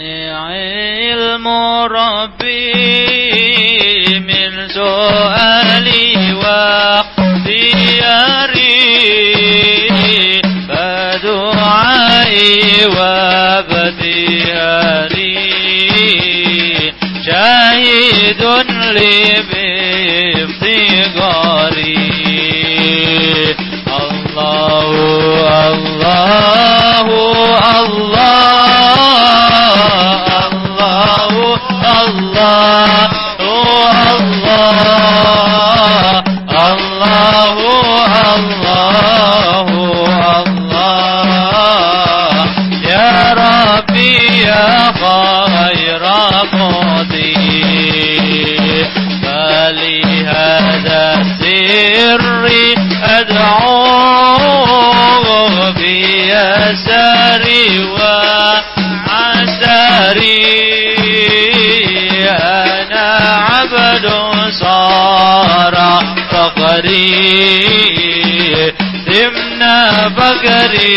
علم ربي من سؤالي واختياري فدعائي وابتهاري شاهد لي بافتقاري الله الله أدعو بيساري وعساري أنا عبد صار فقري ضمن فقري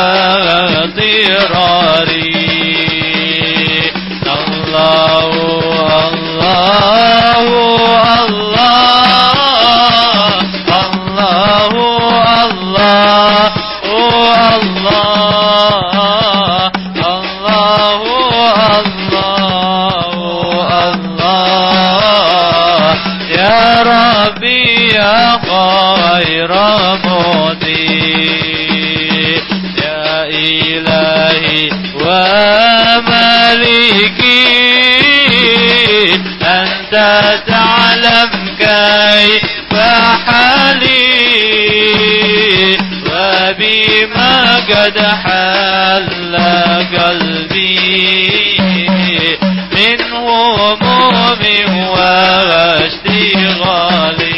واضطراري الله الله خير مودي يا إلهي وملكي أنت تعلم كيف حالي وبما قد حل قلبي من هموم واشتغالي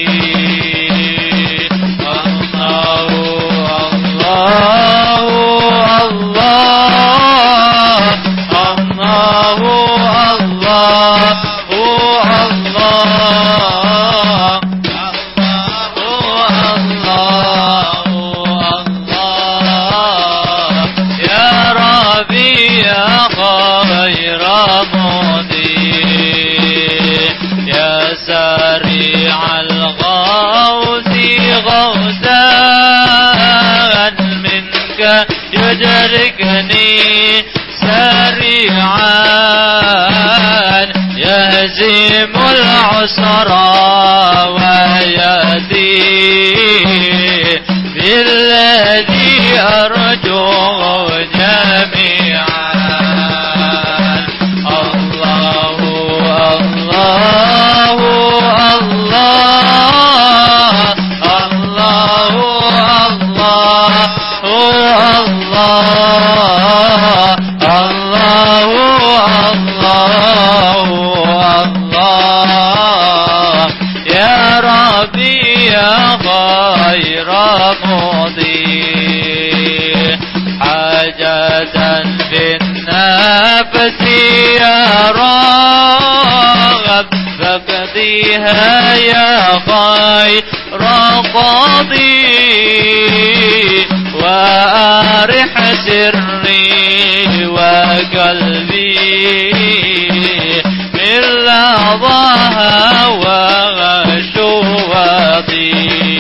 يدركني سريعا يهزم العسرى ويأتي بالذي أرجو جميعا الله الله بالنفس يا راغب فاقضيها يا خير قاضي وأرح سري وقلبي من لظاها وغشواتي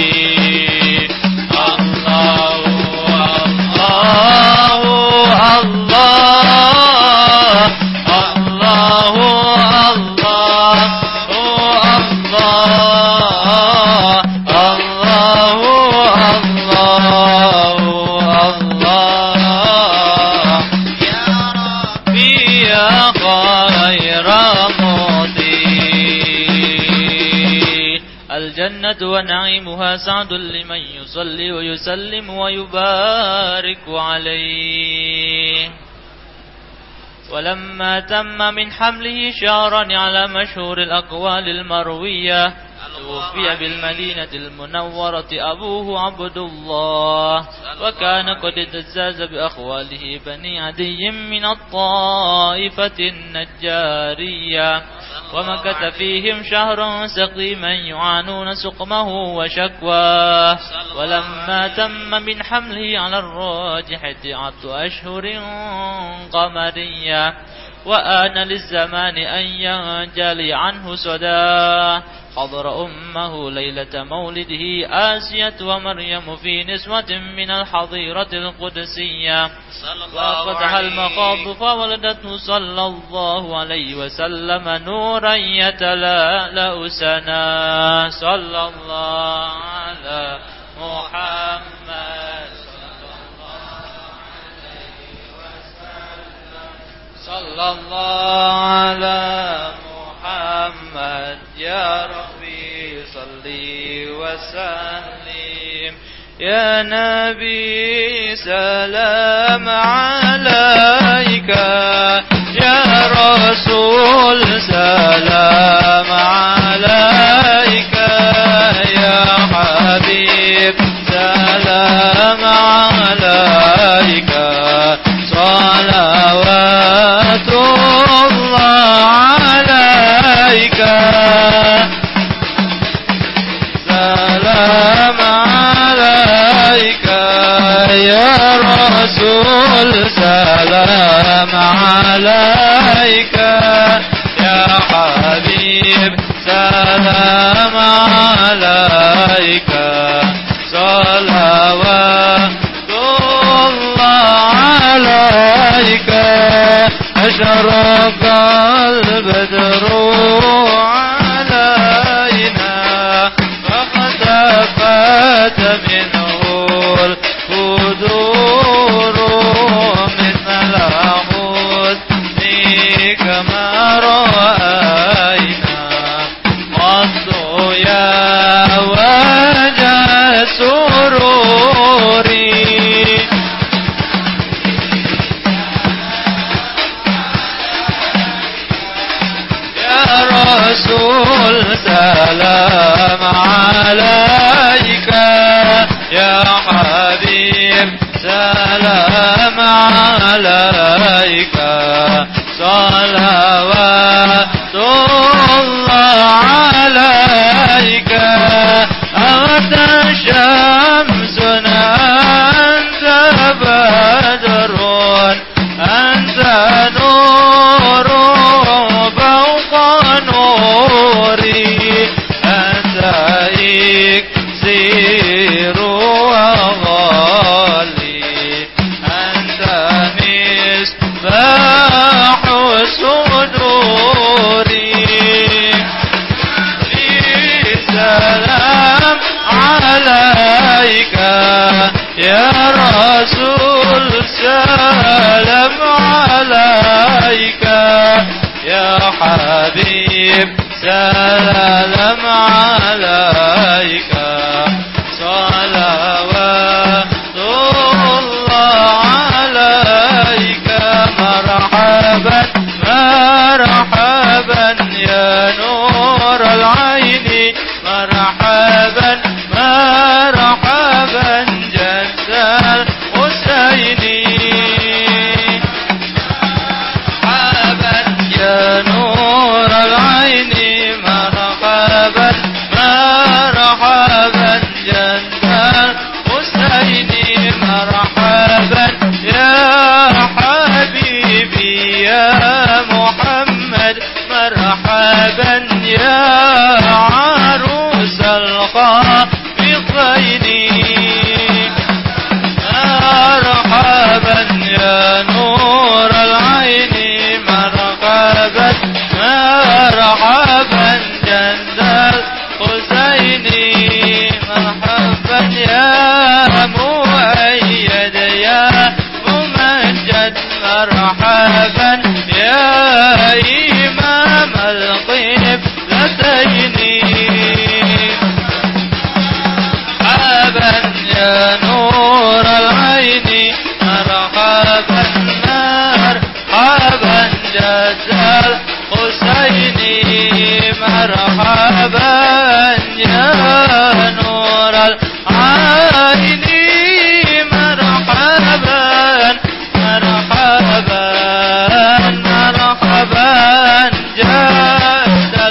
ونعيمها سعد لمن يصلي ويسلم ويبارك عليه. ولما تم من حمله شهرا على مشهور الأقوال المروية توفي بالمدينة المنورة أبوه عبد الله، وكان قد اجتاز بأخواله بني عدي من الطائفة النجارية، ومكث فيهم شهرا سقيما يعانون سقمه وشكواه. ولما تم من حمله على الراجح 9 أشهر قمرية وآن للزمان أن ينجلي عنه صداه. حضر أمه ليلة مولده آسية ومريم في نسوة من الحظيرة القدسية، وفتح المخاض فولدته صلى الله عليه وسلم نورا يتلألأ سنا. صلى الله على محمد صلى الله على محمد يا ربي صلي وسلم. يا نبي سلام عليك، يا رسول سلام عليك، يا حبيب سلام عليك، صلوات الله عليك، سلام عليك يا رسول سلام عليك، يا حبيب سلام عليك، صلوات الله عليك. أشرق البدر علينا فاختفت منه القدور، مثل حسن كما رأينا قط يا وجه سروري. رسول سلام عليك، يا حبيب سلام عليك، صلوات الله عليك. أنت شمس أنت بدر أنت نور فوق نوري، أنت إكسير وغالي، أنت مصباح صدوري. سلام عليك يا رسول سلام عليك، يا حبيب سلام عليك، صلوات الله عليك. مرحبا مرحبا يا نور العين، مرحبا مرحبا جد الحسين، مرحبا يا نور العين، مرحبا مرحبا جد الحسين، مرحبا يا حبيبي يا محمد، مرحبا يا عروس الخافقين، مرحبا يا نور العين، مرحبا مرحبا جد الحسين، مرحبا يا مؤيد يا ممجد، مرحبا يا إمام القبلتين، مرحبا يا نور العين، مرحبا مرحبا جد الحسين، مرحبا يا نور العين، مرحبا مرحبا مرحبا جد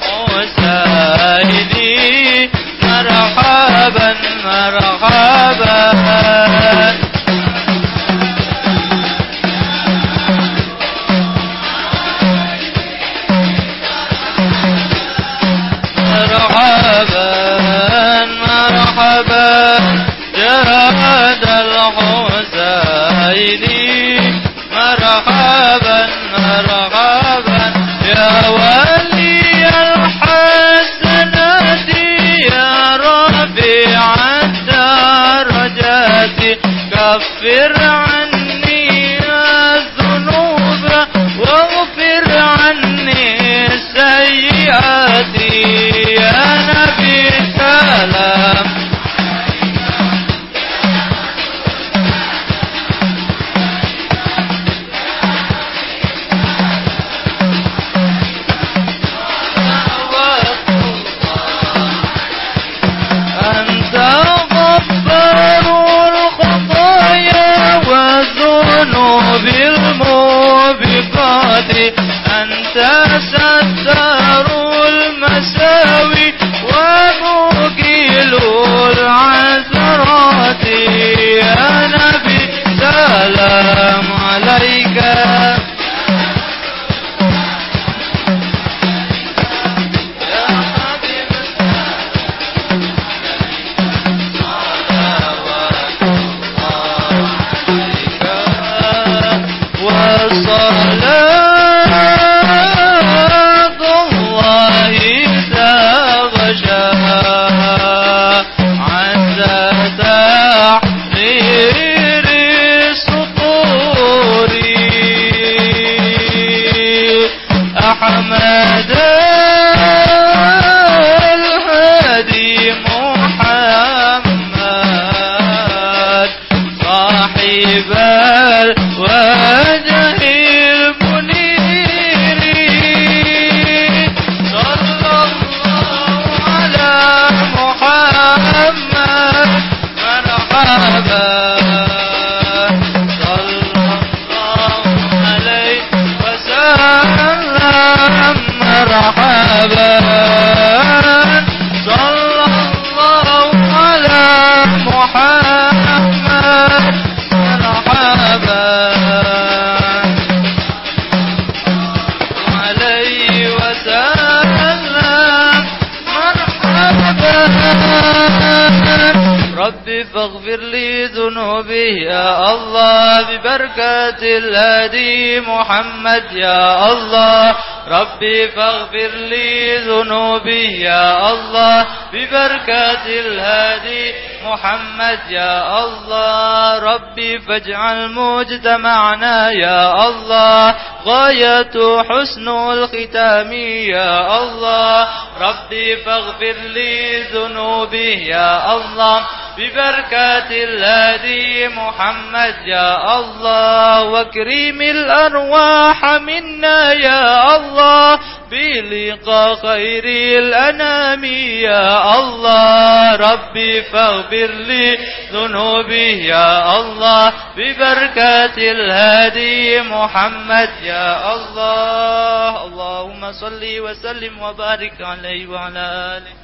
الحسين، مرحبا مرحبا. عيني مرحبا مرحبا يا ولي الحسنات يا رفيع الدرجات كفر عني الذنوب واغفر عني سيئاتي يا نبي سلام أنت غفار الخطايا والذنوب الموبقات أنت ستار المساوي ومقيل العثرات يا نبي سلام عليك أحمد الهادي محمد صاحب الوجه المنير صلى الله على محمد مرحبا صلى الله عليه وسلم مرحبا صلى الله على محمد مرحبا عليه وسلم مرحبا ربي فاغفر لي ذنوبي يا الله ببركة الهادي محمد يا الله ربي فاغفر لي ذنوبي يا الله ببركة الهادي محمد يا الله ربي فاجعل مجتمعنا يا الله غاية حسن الختام يا الله ربي فاغفر لي ذنوبي يا الله ببركة الهادي محمد يا الله واكرم الأرواح منا يا الله بلقاء خير الأنام يا الله ربي فاغفر لي ذنوبي يا الله ببركة الهادي محمد يا الله اللهم صل وسلم وبارك عليه وعلى آله